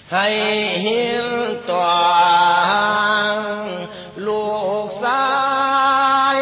ให้เห็นตัวลูกชาย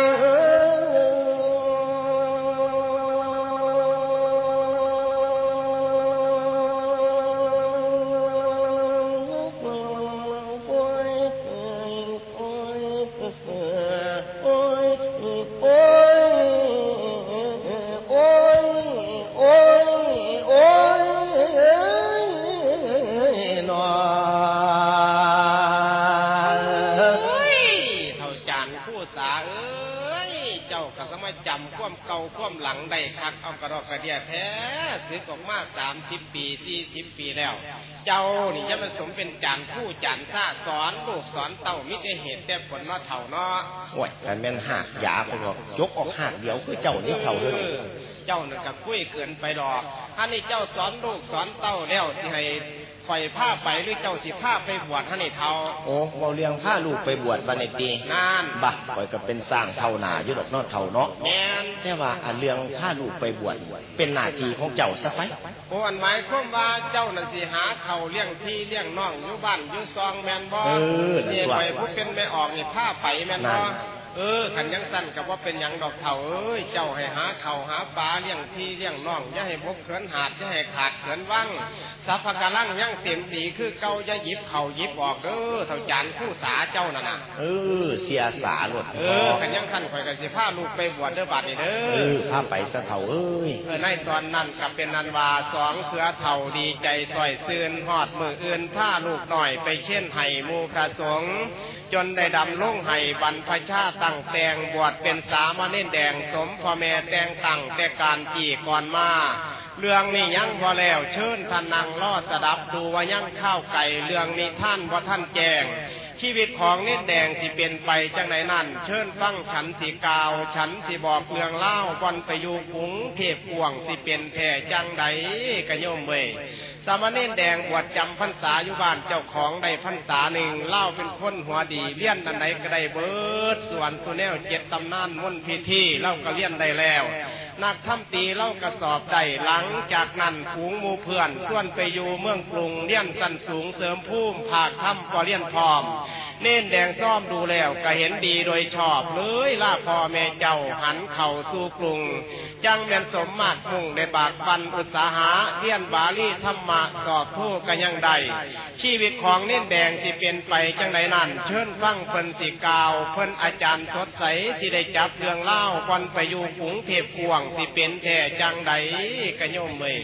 ความหลังได้คักเอากระดอกกระเดียแท้สึกออกมา30 ปี40 ปีแล้วเจ้านี่จะมันสมเป็นจานผู้จานซ่าสอนลูกสอนเต้ามิได้เหตุแต่ผลเนาะเฒ่าเนาะโอ้ยแต่แม่นหากยาไปบอกยกออกหากเดียวคือเจ้านี่เฒ่าเด้อเจ้านี่ก็คุยเกินไปดอกถ้านี่เจ้าสอนลูกสอนเต้าแล้วสิให้ปล่อยผ้าไปหรือเจ้าสิผ้าไปบวชท่านนี่เฒ่าโอ้เว้าเรื่องผ้าลูกไปบวชบัดนี้ตินั่นบ่ปล่อยก็เป็นสร้างเฒ่าหน้าอยู่ดอกเนาะเฒ่าเนาะแม่นแต่ว่าอันเรื่องผ้าลูกไปบวชเป็นหน้าที่ของเจ้าซะไสโอ้อันหมายความว่าเจ้านั่นสิหาข้าวเลี้ยงพี่เลี้ยงน้องอยู่บ้านอยู่ซองแม่นบ่นี่ไปผู้เป็นไม่ออกนี่ผ้าไปแม่นบ่ขันยังสั้นกับว่าเป็นยังดอกเถ่าเจ้าให้หาเข่าหาปลาเลี้ยงพี่เลี้ยงน้องอย่าให้บกเขินหาดอย่าให้ขาดเขินว่างสัพพกะลังยังเต็มตีคือเก่าอย่าหยิบเข่าหยิบออกเท่าจานผู้สาเจ้านั่นน่ะเสียสาหลดขันยังสั้นข่อยกันสิพาลูกไปบวชบัดนี่พาไปซะเถ่าในตอนนั้นกับเป็นนันวา2เสือเถ่าดีใจต่อยซื่นหอดมืออื่นพาลูกหน่อยไปเช่นไห้มูกระสงจนได้ดำลงไห้บรรพชาตั้งแต่งบวชเป็นสามเณรแดงสมพ่อแม่แต่งตั้งแต่การกี่ก่อนมาเรื่องนี้ยังบ่แล้วเชิญท่านนั่งรอสดับดูว่ายังข้าวไก่เรื่องนี้ท่านว่าท่านแจงชีวิตของเนตรแดงที่เป็นไปจังไหนนั่นเชิญฟังฉันสิกาวฉันสิบอกเรื่องเล่าบอนไปอยู่กรุงเทพกวงสิเป็นแท่จังใดกะโยมเว้ยสามเณรแดงบวชจำพรรษาอยู่บ้านเจ้าของได้พรรษาหนึ่งเล่าเป็นคนหัวดีเลี้ยนอันไหนก็ได้เบิดส่วนตัวแนว7 ตำนานมนต์พิธีเล่าก็เลี้ยนได้แล้วนักทำตีเล่ากระสอบได้หลังจากนั้นฝูงหมู่เพื่อนส่วนไปอยู่เมืองกรุงเลี้ยนสันสูงเสริมภูมิภาคถ้ำก็เลี้ยนพร้อมเน้นแดงซ่อมดูแล้วก็เห็นดีโดยชอบเลยล่าพ่อแม่เจ้าหันเข่าสู่กรุงจังแม่นสมมาตรมุ่งได้บากบันอุตสาหะเรียนบาลีธรรมะสอบทู่กันยังใดชีวิตของเน้นแดงสิเป็นไปจังใดนั่นเชิญฟังเพิ่นสิกาวเพิ่นอาจารย์สดใสสิได้จับเรื่องเล่าก่อนไปอยู่กรุงเทพกวงสิเป็นแท้จังใดกะโยมเอ้ย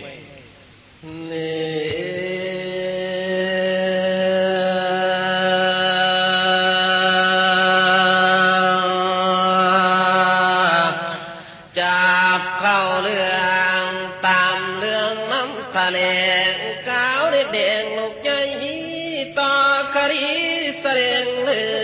จับเข้าเรื่องตามเรื่องน้ำทะเลกาวเด็กๆลูกใหญ่ต่อคดีเสด็จเรือ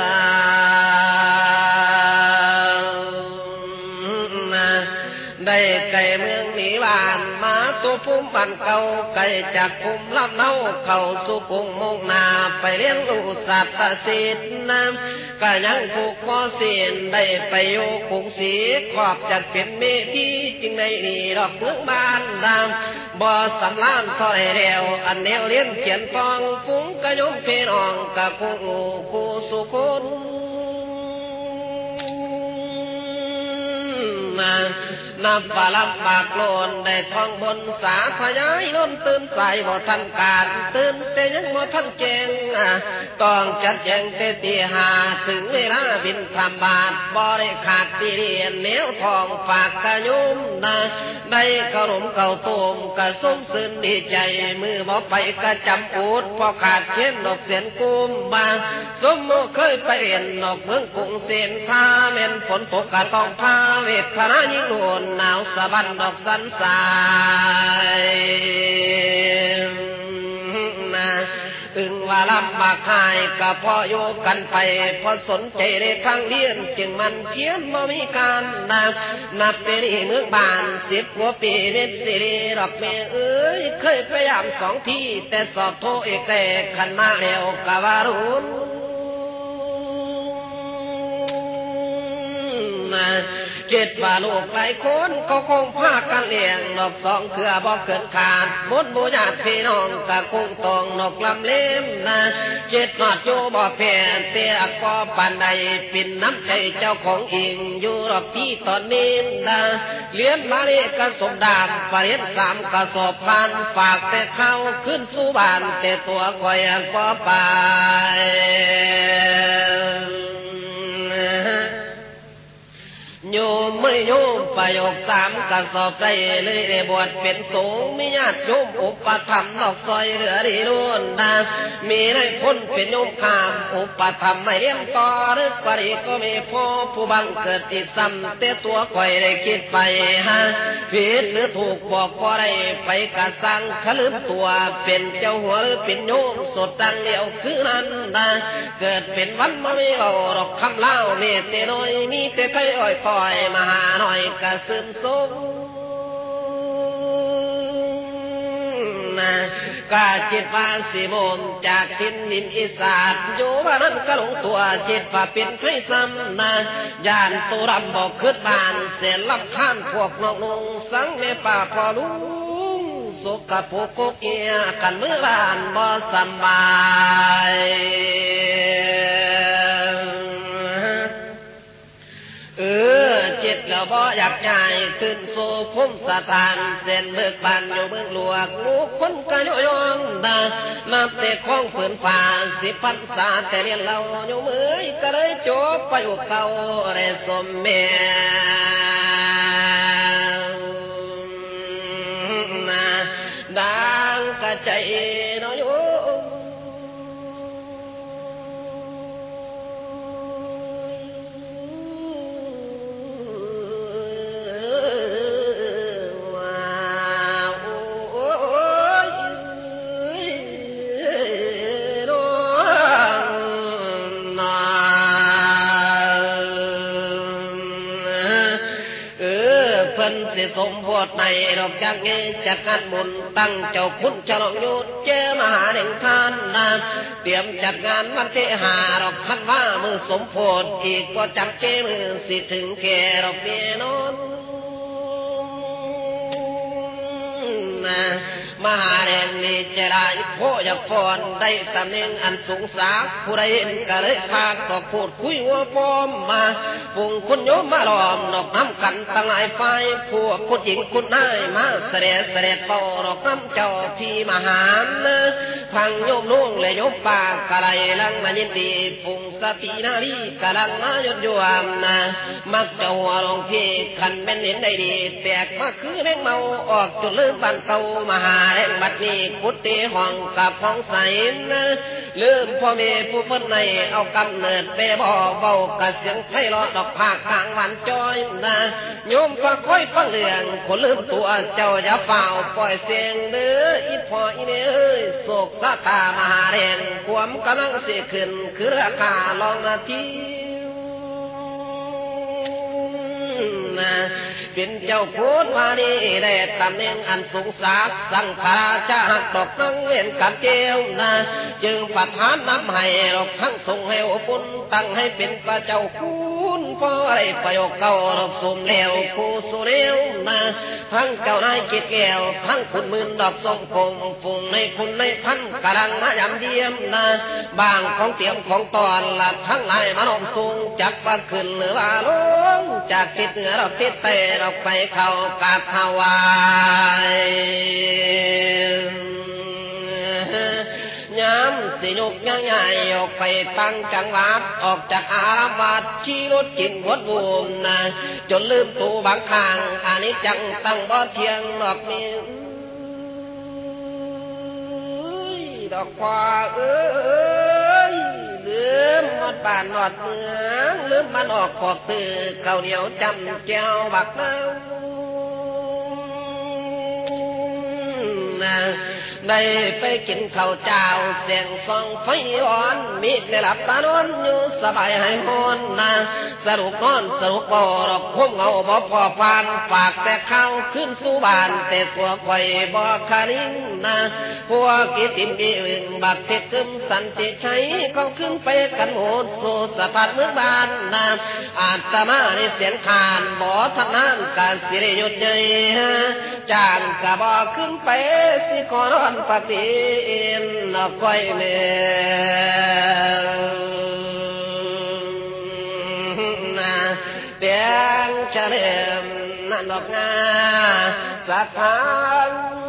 ได้ไก่เมืองหนีบ้านมาตัวภูมิบ้านเก่าไก่จากภูมิลำเนาเข้าสู่กรุงมุ่งหน้าไปเลี้ยงลูกสัตว์ศิษย์น้ำก็ยังผูกคอเสียนได้ไปอยู่กรุงศรีขอบจัดเป็นเมธีจึงได้ดีดอกเมืองบ้านดำบ่สำล้านถอยเร็วอันแนวเลี้ยนเขียนฟองฟุ้งกระยมพี่น้องกะกูสุคนนับปาลับปากโลนได้ท่องบนสาทยายล้นตื่นใสบ่ทันการตื่นแต่ยังบ่ทันแจงต้องจัดแจงแต่ตีห้าถึงเวลาบิณฑบาตบ่ได้ขาดที่เรียนแนวทองฝากกะโยมได้ขนมเก่าต้มกะสมซื่นดีใจมือบ่ไปกะจำอุดพอขาดเขียนดอกเสียนกุมบาสมเคยไปเรียนนอกเมืองกรุงเสียนท่าแม่นฝนตกกะต้องพาเวทนายิ่งโหนหนาวสะบันดอกสันสายถึงว่าลำบากหายก็พออยู่กันไปพอสนใจในทางเรียนจึงมันเพียนบ่มีการนับเป็นเมืองบ้าน10 กว่าปีเม็ดสิริดอกเมเอ้ยเคยพยายาม2 ทีแต่สอบโทเอกแต่ขันมาแล้วกะว่ารุนแจิตว่าลูกหลายคนก็คงพากันเลี้ยงนกสองเถื่อบ่เกินขาดบนบุญญาติพี่น้องก็คงต้องนกลำเล่มนะจิตนอดอยู่บ่แพ้เตียกบ่ปานใดเป็นน้ำใจเจ้าของเองอยู่รอบที่ตอนนี้นะเลี้ยงมาเลกระสมดามปริศ3 กระสอบพันฝากแต่เข้าขึ้นสู่บ้านแต่ตัวคอยบ่ไปโยมไม่โยมประโยค3 กระสอบใจเลยได้บวชเป็นสงฆ์มีญาติโยมอุปถัมภ์นอกซอยเหลือดีรุ่นนะมีได้พ้นเป็นโยมขามอุปถัมภ์ไม่เลี้ยงต่อหรือปริก็มีพ่อผู้บังเกิดอีกซ้ำแต่ตัวคอยได้คิดไปฮะผิดหรือถูกบอกก็ได้ไปกระสังขลืมตัวเป็นเจ้าหัวหรือเป็นโยมสดตังเดียวคือนั้นนะเกิดเป็นวันมาไม่เอาหรอกคำเล่าเมตเตน้อยมีแต่ไทยอ้อยต่อยมาหาหน่อยกระซึมซงนะกาจิตว่าสิโมมจากทินดินอีสานอยู่ว่านั้นก็หลงตัวจิตว่าเป็นไทยซ้ำนะย่านตุรำบอกขึ้นบ้านเสียลับข้านพวกนกนุงสังเมป่าพอลุงสกปรกเกียกันเมื่อบ้านบ่สบายจิตแล้วบ่อยากใหญ่ขึ้นสู่ภูมิสถานเส้นเบิกบานอยู่เมืองหลวงงูคนก็ย้อนดานับแต่ของฝืนฝ่า10 พรรษาแต่เรียนเราอยู่เมื่อยก็เลยจบไปอยู่เก่าได้สมแม่นะดังกระใจน้อยสมโพธิในดอกจากนี้จัดงานบุญตั้งเจ้าคุณฉลองยุทธเจ้ามหาเด่งทานนาเตรียมจัดงานวันที่5 ดอกพันว่ามือสมโพธิอีกก็จับเจมือสิถึงแก่ดอกเบี้ยนนนะมหาเด่งมีเจริญโพยพรได้ตำแหน่งอันสูงสาผู้ใดเห็นก็เลยพาก็พูดคุยว่าพร้อมมาปุ่งคุณโยมมาล้อมดอกน้ำกันตั้งหลายไฟพวกคุณหญิงคุณนายมาเสด็จเป่าดอกน้ำเจ้าพี่มหาทางโยมนุ่งและโยมปากกะไรลังมายินดีปุ่งสตินารีกะลังมายดยวมนะมักจะหัวลงพี่ขันเป็นเห็นได้ดีแตกมาคือแมงเมาออกจุดลืมบันเตามหาแห่งบัดนี้กุฏิห้องกับห้องใสนะลืมพ่อแม่ผู้เพิ่นในเอากำเนิดไปบ่เบากะเสียงไพเราะดอกภาคกลางวันจอยนะโยมก็ค่อยฟังเรื่องคนลืมตัวเจ้าอย่าเฝ้าปล่อยเสียงเด้ออีพ่ออีแม่เอ้ยโศกสะตามหาแห่งความกำลังสิขึ้นคือราคาลองนาทีนะเป็นเจ้าโพธิ์วานีได้ตำแหน่งอันสูงสักสังฆราชาดอกนั่งเล่นกันเจียวนะจึงประทานน้ำให้ดอกทั้งทรงให้อบอุ่นตั้งให้เป็นพระเจ้าคุณเพราะอะไรประโยคเก่าดอกสมเลวผู้สุเรวนะทั้งเจ้านายกิจแก้วทั้งคุณมื่นดอกทรงคงฝุ่งในคุณในพันกำลังมายำเยี่ยมนะบางของเตรียมของตอนหลับทั้งหลายมาลงสูงจักว่าขึ้นหรือว่าลงจากทิศเหนือเราทิศใต้เราไปเข้ากราบถวายย้ำสิยกย่างใหญ่ออกไปตั้งจังหวัดออกจากอารามวัดขี่รถจินวดบูมนะจนลืมตัวบางครั้งอันนี้จังตั้งบ่เที่ยงดอกนี้ดอกควาเอ้ยลืมหมดบ้านหมดเมืองลืมมันออกขอกตื่อข้าวเหนียวจำแก้วบักน้ำได้ไปกินข้าวเจ้าเสียงซองไฟอ่อนมีได้หลับตานอนอยู่สบายให้ฮอนนะสรุปนอนสรุปบ่ดอกคมเงาบ่พอฟานฝากแต่ข้าวขึ้นสู่บ้านแต่ตัวไข่บ่คาริงนะพวกกิติมบีอึงบักเทกึมสันติชัยเขาขึ้นไปกันโหดสู่สะพานเมืองบ้านนะอาตมาในเสียงขานบ่ทันนั้นการสิริยุทธใหญ่จางกะบ่ขึ้นไปสิขอร้อนปฏินละก้อยแม่นะเตียงเฉลิมนั่นดอกงาสถาน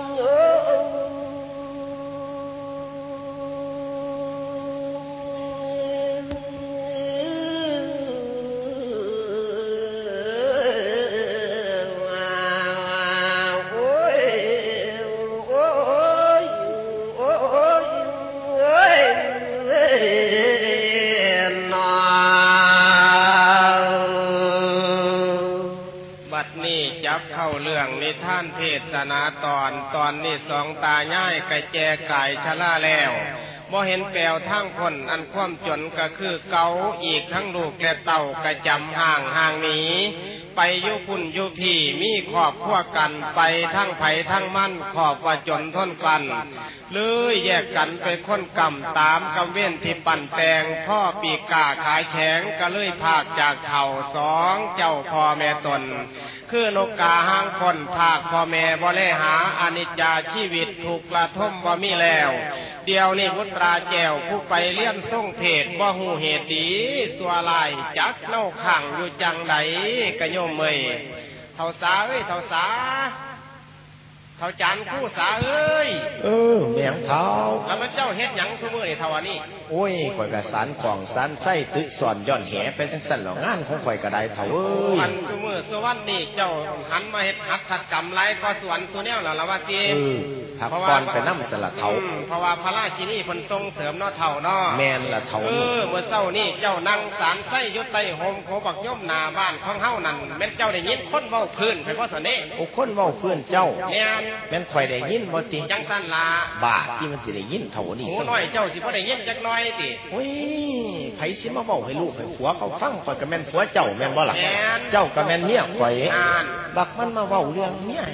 เข้าเรื่องนิทานเทศนาตอนนี้สองตายายกะแจไก่ชะล่าแล้วบ่เห็นแปลวทั้งคนอันความจนก็คือเกาอีกทั้งลูกและเต่ากระจำห่างหนีไปยุคุณยุพี่มีขอบพวกกันไปทั้งไผทั้งมั่นขอบว่าจนทนกันเลยแยกกันไปค้นกำตามกำเว้นที่ปั่นแปลงพ่อปีกาขายแข็งก็เลยพากจากเถ่าสองเจ้าพ่อแม่ตนคือนกกาหางคนภาคพ่อแม่บ่แลหาอนิจจาชีวิตถูกกระทมบ่มีแล้วเดียวนี่พุตราแก้วผู้ไปเลี้ยนส่งเทศบ่หูเหตุดีสัวลายจักเล่าขังอยู่จังใดกะโยมเมยเท่าสาเอ้ยเท่าสาเท่าจานคู่สาเอ้ยแม่งเท่าแล้วมันเจ้าเฮ็ดหยังซุมื้อนี่เท่านี้โอ้ยข่อยก็สานกล่องสานไส้ตึกสอนย้อนแหเป็นจังซั่นหรองานของข่อยก็ได้เท่าเอ้ยอันซุมื้อสวรรค์นี่เจ้าหันมาเฮ็ดหัตถกรรมหลายก็สวนซุแนวแล้วล่ะว่าติพักก่อนไปนำสละเท่าเพราะว่าพระราชินีเพิ่นส่งเสริมเนาะเท่าเนาะแม่นละเท่าเมื่อเช้านี้เจ้านั่งสารไส้อยู่ใต้โฮมโคบักย่อมหน้าบ้านของเฮานั่นแม่นเจ้าได้ยินคนเว้าพื้นไปเพราะซั่นนี่โอ้คนเว้าพื้นเจ้าแม่นข่อยได้ยินบ่ติจังซั่นล่ะบ้าที่มันสิได้ยินเท่านี้หูน้อยเจ้าสิบ่ได้ยินจักหน่อยติโอ้ยไผสิมาเว้าให้ลูกให้ผัวเขาฟังข่อยก็แม่นผัวเจ้าแม่นบ่ล่ะเจ้าก็แม่นเมียข่อยบักมันมาเว้าเรื่องเมีย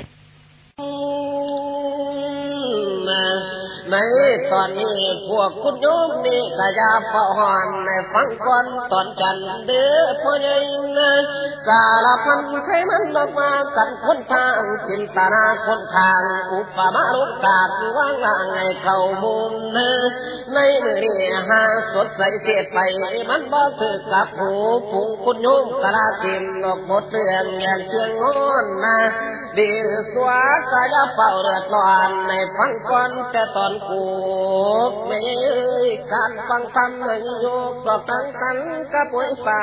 ในตอนนี้พวกคุณโยมนี่กะยาเฝ้าหอนในฟังก่อนตอนจันเด้อพ่อใหญ่นะสารพันใครมันออกมากันคนทางจินตนาคนทางอุปมาลูกกาดว่างล่างในเข้ามุมในมือนี้หาสดใสเสียไปมันบ่ถือกับหูผู้คุณโยมกะลาติมออกหมดเรื่องอย่างเชียงงอนนะดีสวากะยาเฝ้าเรือดร้อนในฟังก่อนแต่ตอนกูไม่การฟังธรรมให้โยกก็ตั้งกันกับป่วยป่า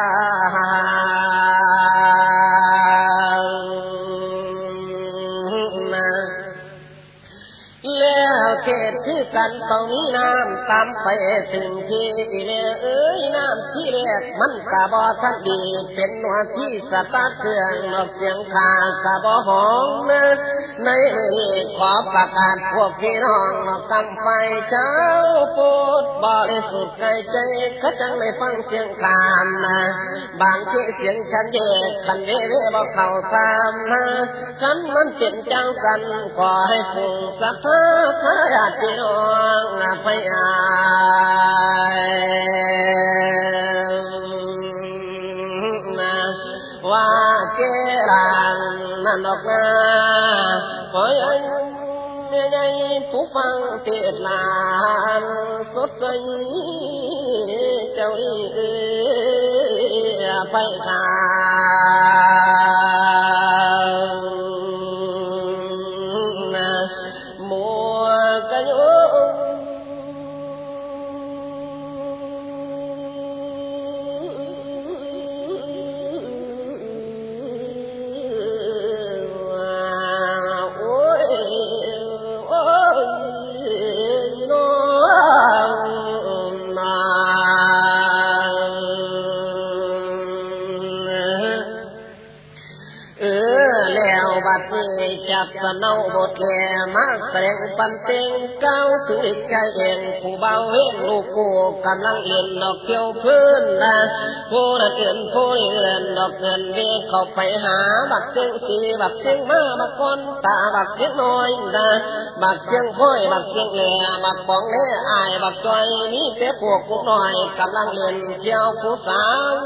แล้วเกิดคือกันต้องมีน้ำตามไปถึงที่แม่เอ้ยน้ำที่แรกมันกะบ่ทันดีเป็นหัวที่สตาร์ทเครื่องนอกเสียงขากะบ่ห้องนะในมือขอประกาศพวกพี่น้องนอกกำไฟเจ้าพูดบริสุทธิ์ใจใจก็จังไม่ฟังเสียงขานนะบางที่เสียงฉันเยกขันเว่บ่เข้าตามนะฉันมันเป็นจังสันขอให้ผู้ศรัทธาขอญาติพี่น้องพยายนะว่าเจรังนั่นออกมาขอให้ใหญ่ผู้ฟังเทศลานสดใสเจ้าไปทางมัวกะโยบสำเนาบทแก่มาแสดงปันเต็งก้าวถึงอีกใจเองผู้เบาเว้นลูกกูกำลังเล่นดอกเกี่ยวพื้นนะผู้นั้นเอื่นผู้นี้เอื่นดอกเงินเวเข้าไปหาบักเสียงสีบักเสียงมาบักก้นตาบักเสียงน้อยนะบักเสียงพ้อยบักเสียงแหล่บักปองเล่อายบักจอยนี่เตะพวกกูหน่อยกำลังเล่นเกี่ยวผู้สาว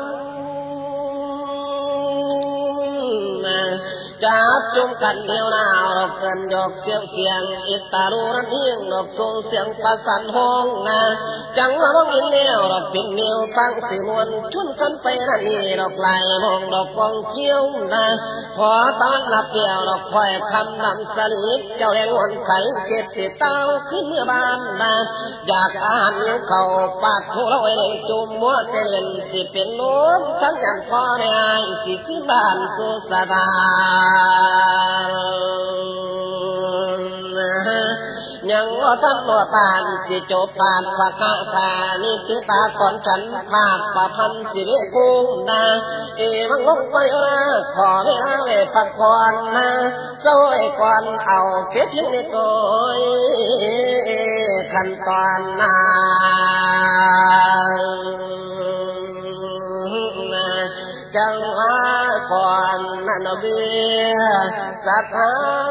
จับจุ่มกันเดียวหนาวดอกเกินดอกเสียงเสียงอิตาลูนั้นเอียงดอกส่งเสียงประสานห้องนะจังว่ามินเลี้ยวดอกปิ่นเมียวตั้งสีนวลชุนกันไปนั่นนี่ดอกลายมองดอกกองเขี้ยวนะพอตอนหลับเดียวดอกคอยคำนำสลิดเจ้าแรงวันไข่เก็บสีเต้าขึ้นเมื่อบ้านนะอยากอาหารนิ้วเข่าปาดทุเราไว้เลยจุ่มมัวเตลินสิเป็นลมทั้งอย่างพ่อแม่สิขึ้นบ้านสุสดายังว่าท่านว่าปานสิจบปานภาคาธานิติตาก่อนฉันภาคประพันธ์สิเรกุงนามังลงไปละขอเวลาเวพักผ่อนนะโซ่ก่อนเอาเก็บยังนิดหน่อยขั้นตอนนาจังหวะก่อนนั่นเบียสักครั้ง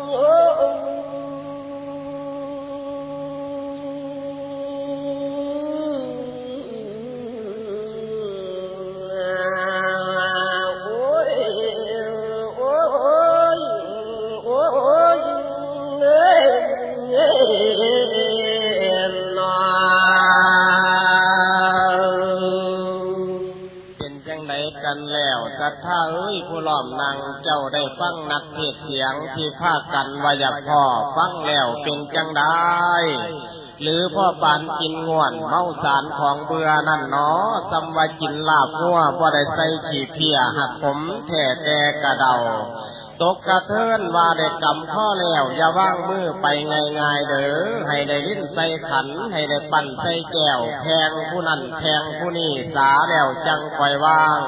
ศรัทธาเอ้ยผู้ล้อมนางเจ้าได้ฟังนักเทศเสียงที่พากันว่าอยากพ่อฟังแล้วเป็นจังได้หรือพ่อปานกินง่วนเมาสารของเบื่อนั่นเนาะสำว่ากินลาบงัวบ่ได้ใส่ขี้เพียหักผมแท้แต่กระเดาตกกระเทินว่าได้กำข้อแล้วอย่าว่างมือไปง่ายๆเด้อให้ได้ลิ้นใส่ขันให้ได้ปั่นใส่แก้วแพงผู้นั้นแพงผู้นี้สาแล้วจังปล่อยวาง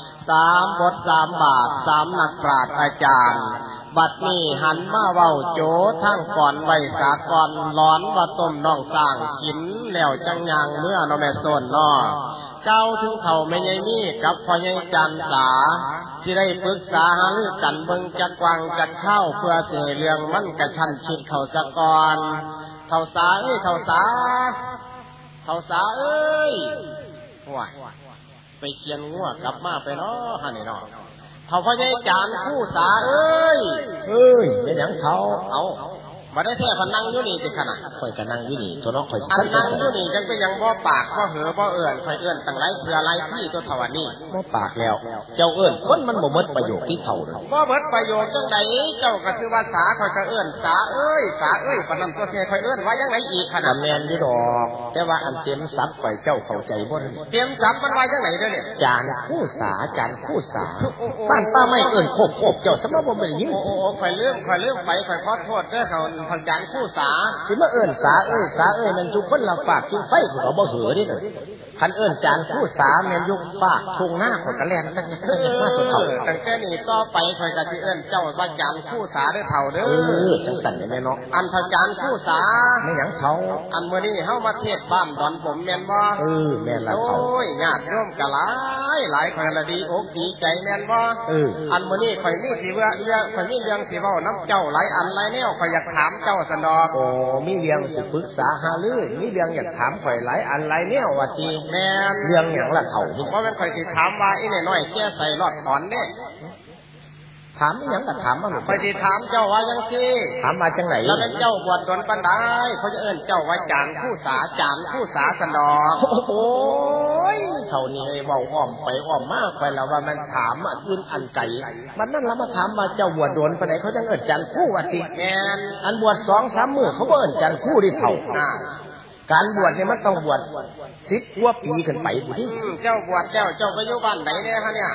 3 บท 3 บาท 3 นักปราชญ์อาจารย์บัดนี้หันมาเว้าโจทั้งก่อนไว้สากรร้อนว่าต้มน้องสร้างกินแล้วจังยางเมื่อน้อแม่โซนน้อเก้าถึงเขาไม่ใหญ่มีกับพ่อใหญ่จันสาสิได้ปรึกษาหารือกันเบิ่งจักวังจักเข้าเพื่อสิเรื่องมันกระชั้นชิดเข้าสะก่อนเข้าสาเอ้ยเข้าสาเข้าสาเอ้ยว้าไปเคียนงัวกลับมาไปเนาะฮะนี่เนาะเขาพ่อใหญ่จานคู่สาเอ้ยเป็นหยังเขาเอามาได้แท้พนังอยู่นี่สิขนาดข่อยก็นั่งอยู่นี่ตัวน้องข่อยพนังอยู่นี่จังเป็นยังบ่ปากบ่เหือบ่เอื้อนข่อยเอื้อนตั้งหลายเพื่อหลายที่ตัวเท่านี้บ่ปากแล้วเจ้าเอื้อนคนมันบ่หมดประโยชน์ที่เท่าเลยบ่หมดประโยชน์จังไดเจ้าก็คือว่าสาข่อยก็เอื้อนสาเอ้ยสาเอ้ยปานนั้นตัวแท้ข่อยเอื้อนว่าจังไดอีกขนาดแม่นอยู่ดอกแต่ว่าอันเต็มศัพท์ข่อยเจ้าเข้าใจบ่เต็มศัพท์มันว่าจังไดเด้อเนี่ยจานคู่สาจานคู่สาบ้านป้าไม่เอื้อนโคบเจ้าสมบ่ได้ยินโอ้ข่อยลืมไปข่อยขอโทษเด้อเขาทางจานคู่สิมาเอิ้นสาเอ้ยมันทุกคนละฝากชิงไฟเขาบ่เหือดิคันเอิ้นจานคู่สาแม่นยุกฝากทุ่งหน้าข่อยก็แล่นตั้งมาตัวเฒ่าตั้งแต่นี้ต่อไปข่อยก็สิเอิ้นเจ้าว่าจานคู่สาเด้อเฒ่าเด้อจังสั่นได้แม่เนาะอันทางจานคู่สาไม่หยังเฒ่าอันมื้อนี้เฮามาเทศบ้านดอนผมแม่นบ่แม่นละเฒ่าโอ้ยญาติโยมก็หลายข่อยละดีอกดีใจแม่นบ่อันมื้อนี้ข่อยมีสิว่าข่อยมีเรื่องสิเว้านำเจ้าหลายอันหลายแนวข่อยอยากถามเจ้าซั่นดอกมีเรื่องสิปรึกษาหารือมีเรื่องอยากถามข่อยหลายอันหลายแนวว่าติแม่นเรื่องหยังล่ะเฒ่าบ่แม่นข่อยสิถามว่าอีน้อยๆแก่ใส่รอดถอนเด้ถามอีหยังก็ถามมาหมดข่อยสิถามเจ้าว่าจังซี่ถามมาจังไหนแล้วเป็นเจ้าบวชดนปานใดเขาจะเอิ้นเจ้าว่าจานคู่สาซั่นดอกโอ้ยเฒ่านี้เว้าอ้อมไปอ้อมมาไปแล้วว่ามันถามอื่นอันไกลมันนั่นแล้วมาถามว่าเจ้าบวชดนปานใดเขาจังเอิ้นจานคู่ว่าติแม่นอันบวช 2-3 มื้อเขาบ่เอิ้นจานคู่ดิเฒ่าการบวชเนี่ยมันต้องบวช10 กว่าปีขึ้นไปพุ่นติเจ้าบวชแล้วเจ้าไปอยู่บ้านไหนเนี่ยฮะเนี่ย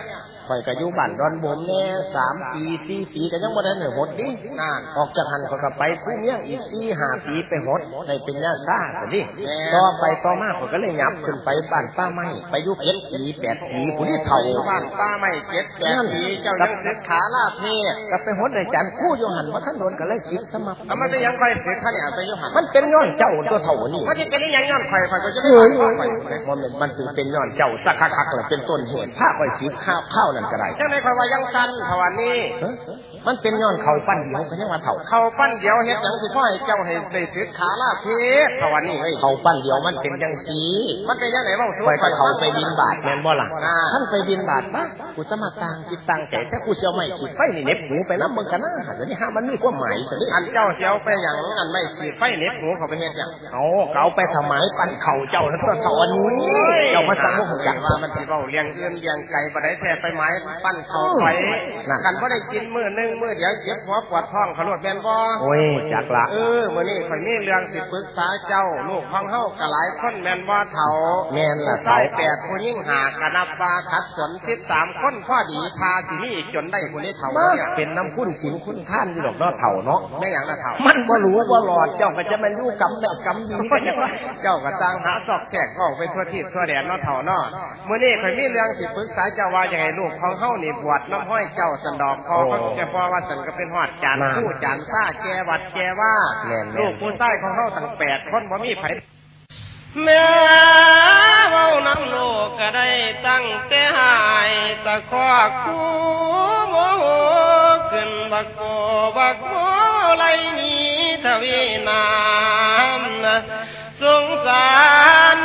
ข่อยก็อยู่บ้านดอนบ่มแน่3 ปี 4 ปีก็ยังบ่ได้หดดิออกจากหันข่อยก็ไปผู้เมียงอีก 4-5 ปีไปหดได้เป็นญาซ่าซั่นดิต่อไปต่อมาข่อยก็เลยยับขึ้นไปบ้านป้าไม้ไปอยู่7 ปี 8 ปีผู้ที่เฒ่าบ้านป้าไม้7 8 ปีเจ้ายังศึกขาลาเพศก็ไปหดอาจารย์คู่อยู่หันบ่ทันโดนก็เลยสิสมัครมันเป็นยังค่อยศึกคั่นเนี่ยไปอยู่หันมันเป็นย้อนเจ้าตัวเฒ่านี่มันสิเป็นอีหยังย้อนข่อยก็จะได้ว่าข่อยมันเป็นย้อนเจ้าสักคักๆแล้วเป็นต้นเหตุพาข่อยสิข้าวนั่นก็ได้จังได๋ข่อยว่ายังสั่นเท่าวันนี้มันเป็นย้อนเขาปั้นเดียวก็ยังว่าเฒ่าเขาปั้นเดียวเฮ็ดหยังสิพ่อให้เจ้าให้ได้ศึกขาลาเพศเท่าวันนี้เฮ้ยเขาปั้นเดียวมันเป็นจังซี่มันเป็นจังได๋เว้าสู่ข่อยเขาไปบิณฑบาตแม่นบ่ล่ะท่านไปบิณฑบาตปะกูสมาต่างจิตต่างใจถ้ากูเสียวไม้ขีดไฟนี่เน็บหูไปนำมึงกันนะหั่นนี่ฮะมันมีความหมายซะดิอันเจ้าเสียวไปหยังอันไม่ขีดไฟเน็บหูเขาไปเฮ็ดหยังเอาเกาไปทำไมปั้นเข่าเจ้านั่นตัวเฒ่าอันนี้เจ้ามาสั่งบ่ฮู้จักว่ามันสิเว้าเลี้ยงอื่นเลี้ยงไก่บ่ได้แท้ไปไม้ปั้นเข่าไฟกันบ่ได้กินมื้อนึงมื้อเดียวเจ็บหัวปวดท้องขลวดแม่นบ่โอ้ยจักละมื้อนี้ข่อยมีเรื่องสิปรึกษาเจ้าลูกของเฮาก็หลายคนแม่นบ่เฒ่าแม่นล่ะเฒ่า8ผู้หญิง5ก็นับว่าขัดสน13คนพอดีทาสิมีจนได้ผู้นี้เฒ่าเนี่ยเป็นน้ำคุณศีลคุณท่านอยู่ดอกเนาะเฒ่าเนาะแม่หยังล่ะเฒ่ามันบ่รู้บ่หลอดเจ้าก็จะมันอยู่กรรมได้กรรมดีก็จังว่าเจ้าก็สร้างหาซอกแซกเว้าไปทั่วทิศทั่วแดนเนาะเฒ่าเนาะมื้อนี้ข่อยมีเรื่องสิปรึกษาเจ้าว่าจังได๋ลูกของเฮานี่บวชน้ำห้อยเจ้าสันดอกพอเขาจะพอว่าสันก็เป็นฮอดจานผู้จานซ่าแกวัดแกว่าลูกผู้ใต้ของเฮาตั้ง8คนบ่มีไผแม่เว้านำโลกก็ได้ตั้งแต่หายตะคอกคู่โมโหขึ้นบักโกบักโมไหลนี้ทวีน้ำสงสาร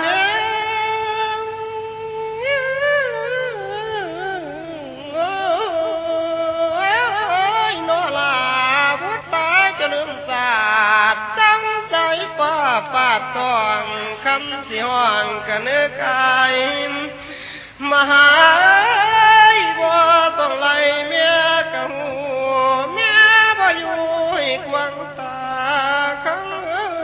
ปาดตองคำสิห้องกะนึกอายมหาบ่ต้องไล่เมียกะหูเมียบ่อยู่ให้กวางตาคัง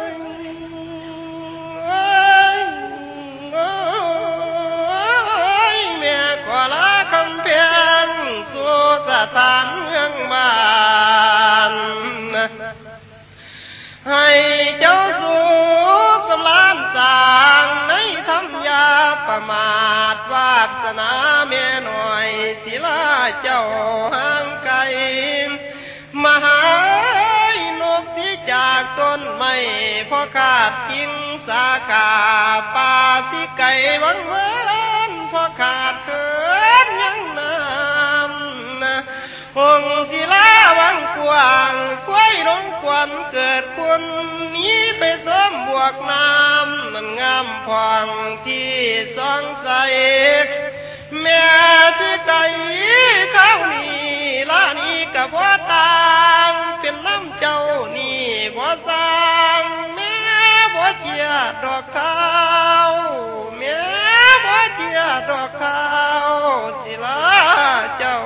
เมียกว่าละคำเพียงสู่สถานเมืองบ้านให้เจ้าสุขสำราญสางในธรรมยาประมาทวาสนาเมียหน่อยศิลาเจ้าห่างไกลมหานกสิจากต้นไม้พอขาดกิ่งสาขาป่าสิไก่วังเวินพอขาดเถินยังน้ำหงศิลาวังกว้างกล้วยลงความเกิดคุณนี้ไปเสริมบวกน้ำมันงามพองที่สองใสแม่ที่ไก่ข้าวนี่ละนี่กับว่าต่างเป็นน้ำเจ้านี่บ่สร้างแม่บ่เจียดอกข้าวแม่บ่เจียดอกข้าวศิลาเจ้า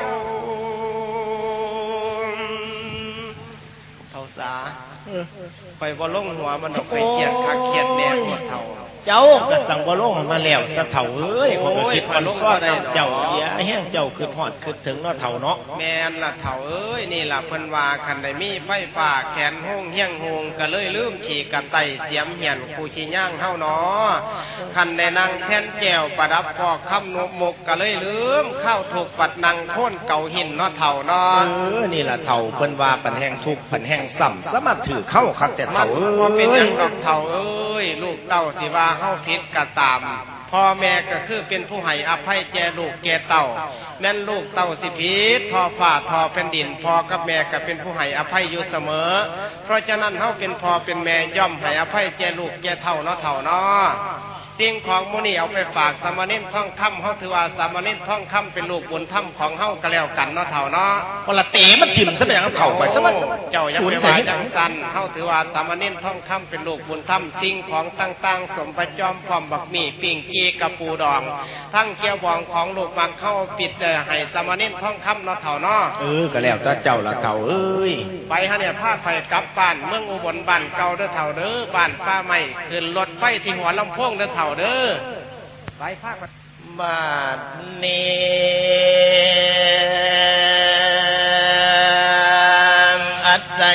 ไปบ่ลงหัวมันออกไปเครียดคักเครียดแน่หัวเฒ่าเจ้าก็สั่งบ่ลงมาแล้วซะเฒ่าเอ้ยผมก็คิดว่าซ้อได้เจ้าเสียแฮงเจ้าคือฮอดคือถึงเนาะเฒ่าเนาะแม่นล่ะเฒ่าเอ้ยนี่ล่ะเพิ่นว่าคันได้มีไฟฟ้าแขนโฮงเฮียงโฮงก็เลยลืมฉีกกระไตเสียมเหียนผู้ชี้ย่างเฮาเนาะคันได้นั่งแท่นแก้วประดับพอกคำนกมกก็เลยลืมข้าวถูกปัดนั่งโค่นเก่าหินเนาะเฒ่าเนาะนี่ล่ะเฒ่าเพิ่นว่าปันแห้งทุกข์ปันแห้งซ้ำสามารถถือเข้าคักแต่เฒ่าบ่เป็นหยังดอกเฒ่าเอ้ยลูกเต้าสิว่าเฮาผิดก็ตามพ่อแม่ก็คือเป็นผู้ให้อภัยแก่ลูกแก่เต้าแม่นลูกเต้าสิผิดทอฟ้าทอแผ่นดินพ่อกับแม่ก็เป็นผู้ให้อภัยอยู่เสมอเพราะฉะนั้นเฮาเป็นพ่อเป็นแม่ย่อมให้อภัยแก่ลูกแก่เต้าเนาะเฒ่าเนาะสิ่งของมื้อนี้เอาไปฝากสามเณรทองคำเฮาถือว่าสามเณรทองคำเป็นลูกบุญธรรมของเฮาก็แล้วกันเนาะเฒ่าเนาะบ่ละเตะมันทิ่มซะอย่างเฒ่าไปซะมันเจ้าอย่าไปว่าจังซั่นเฮาถือว่าสามเณรทองคำเป็นลูกบุญธรรมสิ่งของต่างๆสมประจอมพร้อมบักมี่ปิ้งกี้กระปูดองทั้งเกี่ยวบองของลูกมังเข้าปิดให้สามเณรทองคำเนาะเฒ่าเนาะก็แล้วแต่เจ้าละเฒ่าเอ้ยไปหาเนี่ยพาไปกลับบ้านเมืองอุบลบ้านเก่าเด้อเฒ่าเด้อบ้านป้าใหม่ขึ้นรถไฟที่หัวลำโพงเด้อเฒ่าเด้อไปภาคบาดนี้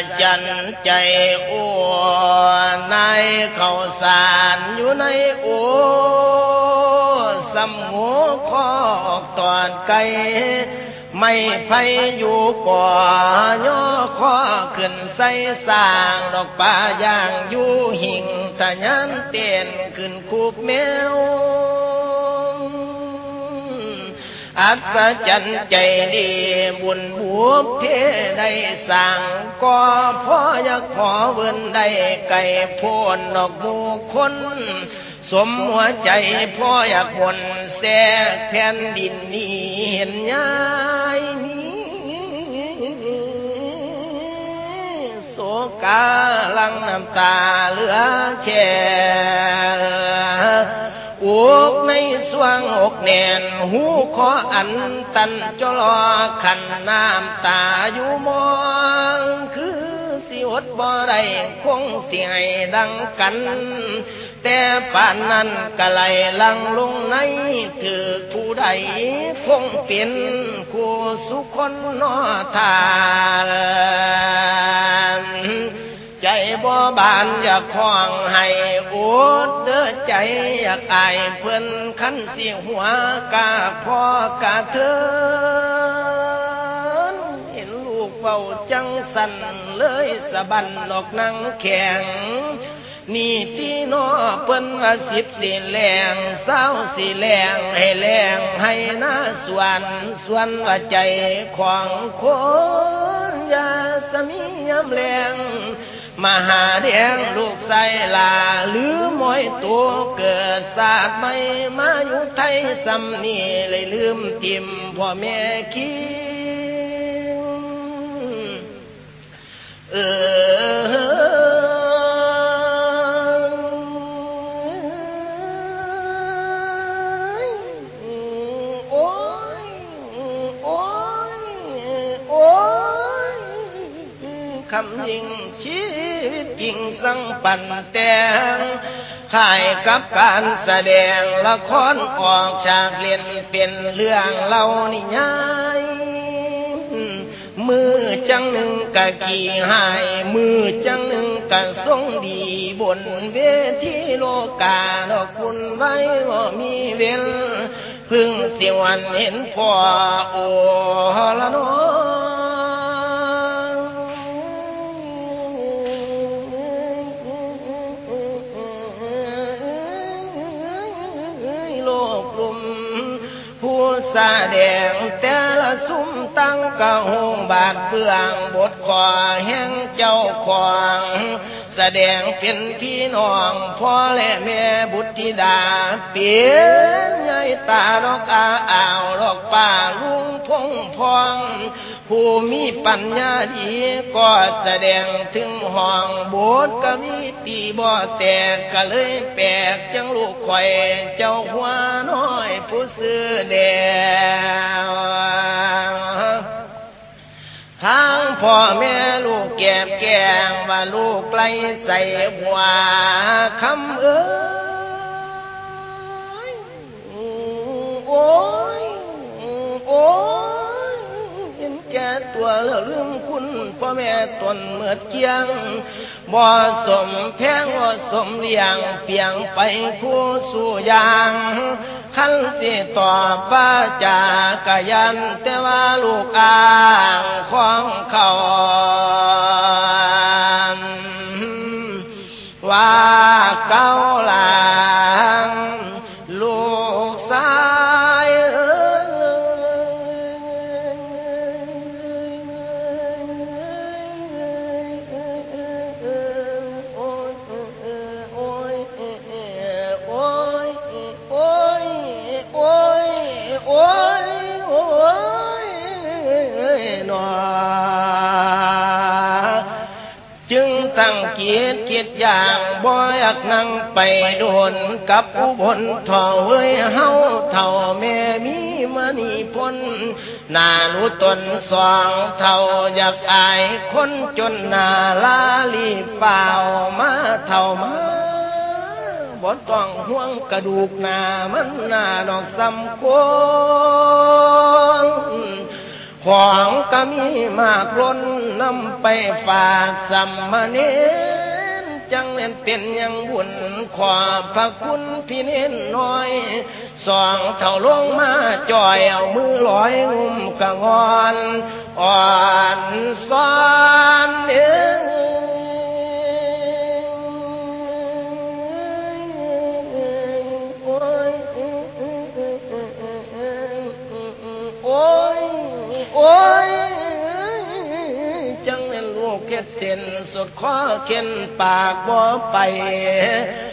จันใจอ้วนในข้าวสารอยู่ในโอสำหัวข้อออกตอนไกลไม่ไผอยู่ก่อย่อข้อขึ้นใส่สร้างดอกป่าย่างอยู่หิ่งทะยันเต้นขึ้นคูบแมวอัศจรรย์ใจดีบุญบวกเพได้สั่งก็พ่ออยากขอเวินได้ไก่พ้นดอกมูคนสมหัวใจพ่ออยากหนแสกแผ่นดินนี้เห็นยายโศกาลังน้ำตาเหลือแค่อกในสวงอกแน่นหูขออันตันจะรอขันน้ำตาอยู่มองคือสิอดบ่ได้คงสิให้ดังกันแต่ป่านนั้นก็ไหลลังลงในถือผู้ใดคงเป็นคู่สุคนนอทานใจบ่บานอยากคล้องให้อดเด้อใจอยากอายเพิ่นคันสิหัวกาพ่อกาเถินเห็นลูกเฝ้าจังสั่นเลยสะบันดอกนังแข็งนี่ที่นอเพิ่นว่า10สิแรง20สิแรงให้แรงให้หน้าส่วนว่าใจของคนอย่าสมียามแรงมหาแดงลูกไส้ลาหรือมอยตัวเกิดศาสตร์ไม่มาอยู่ไทยสำนีเลยลืมทิมพ่อแม่คิดคำยิ่งชีวิตจริงสังปันแต่งข่ายกับการแสดงละครออกฉากเล่นเป็นเรื่องเล่านิยายมือจังหนึ่งกะกี่หายมือจังหนึ่งกะทรงดีบนเวทีโลกาดอกคุณไว้ว่ามีเวลพึ่งสิวันเห็นพ่อโอละน้อแสดงแต่ละซุ้มตั้งกะหงบาดเบื้องบทขอแห่งเจ้าของแสดงเป็นพี่น้องพ่อและแม่บุตรธิดาเปลี่ยนใหญ่ตาดอกอ่าวดอกป่าลุงพงพองผู้มีปัญญาดีก็แสดงถึงห้องบทก็มีตีบ่แตกก็เลยแปลกจังลูกข่อยเจ้าหัวน้อยผู้ซื้อแดวทั้งพ่อแม่ลูกแก็บแกงว่าลูกไกลใส่หัวคำโอ้ยแก่ตัวแล้วลืมคุณพ่อแม่ตนเมื่อเกี้ยงบ่สมแพงบ่สมเลี้ยงเปียงไปคู่สู่ยางขันสิต่อป้าจากะยันแต่ว่าลูกอ้างของเขาว่าเก้าหลังลูกสายจึงตั้งคิดอย่างบ่อยากนั่งไปโดนกับอุบลท่อเว้ยเฮาเท่าแม่มีมณีพลหน้ารู้ตนสองเท่าอยากอายคนจนหน้าลาลีเปล่ามาเท่ามาบ่ต้องห่วงกระดูกหน้ามันหน้าดอกสำควงของก็มีมากล้นนำไปฝากสัมมาเนรจังเป็นยังบุญขอบพระคุณพี่เน้นน้อยสองเท่าลงมาจ่อยเอามือลอยงุมกะงอนอ่อนซ้อนโอ้ยจังเป็นลูกเข็ดเส้นสุดข้อเข็นปากบ่ไป